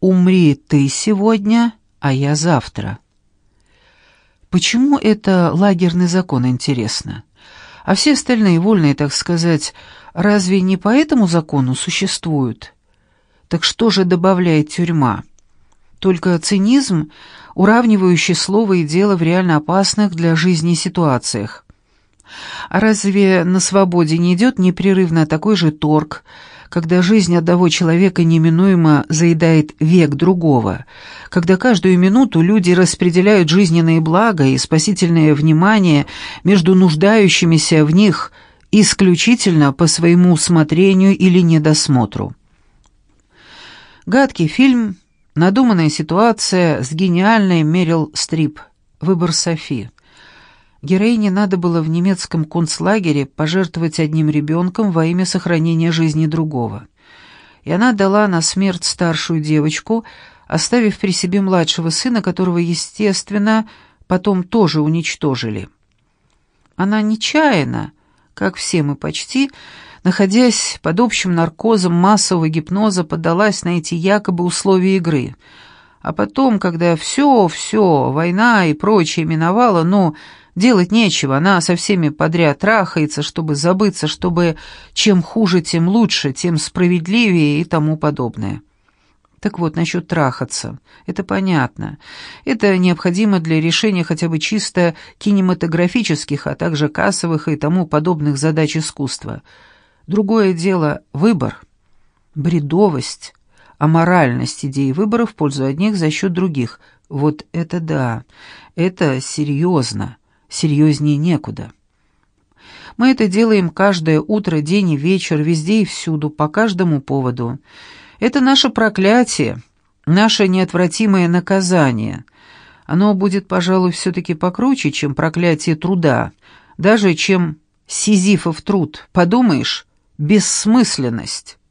«Умри ты сегодня, а я завтра». Почему это лагерный закон, интересно? А все остальные вольные, так сказать, разве не по этому закону существуют? Так что же добавляет тюрьма? Только цинизм, уравнивающий слово и дело в реально опасных для жизни ситуациях. А разве на свободе не идет непрерывно такой же торг, когда жизнь одного человека неминуемо заедает век другого, когда каждую минуту люди распределяют жизненные блага и спасительное внимание между нуждающимися в них исключительно по своему усмотрению или недосмотру? Гадкий фильм, надуманная ситуация с гениальной Мерил Стрип, «Выбор Софи». Героине надо было в немецком концлагере пожертвовать одним ребенком во имя сохранения жизни другого. И она дала на смерть старшую девочку, оставив при себе младшего сына, которого, естественно, потом тоже уничтожили. Она нечаянно, как все мы почти, находясь под общим наркозом массового гипноза, поддалась на эти якобы условия игры. А потом, когда все, война и прочее миновало, делать нечего, она со всеми подряд трахается, чтобы забыться, чтобы чем хуже, тем лучше, тем справедливее и тому подобное. Так вот, насчет трахаться. Это понятно. Это необходимо для решения хотя бы чисто кинематографических, а также кассовых и тому подобных задач искусства. Другое дело — выбор, бредовость, аморальность идеи выбора в пользу одних за счет других. Вот это да, это серьезно. Серьезнее некуда. Мы это делаем каждое утро, день и вечер, везде и всюду, по каждому поводу. Это наше проклятие, наше неотвратимое наказание. Оно будет, пожалуй, все-таки покруче, чем проклятие труда, даже чем Сизифов труд. Подумаешь, бессмысленность.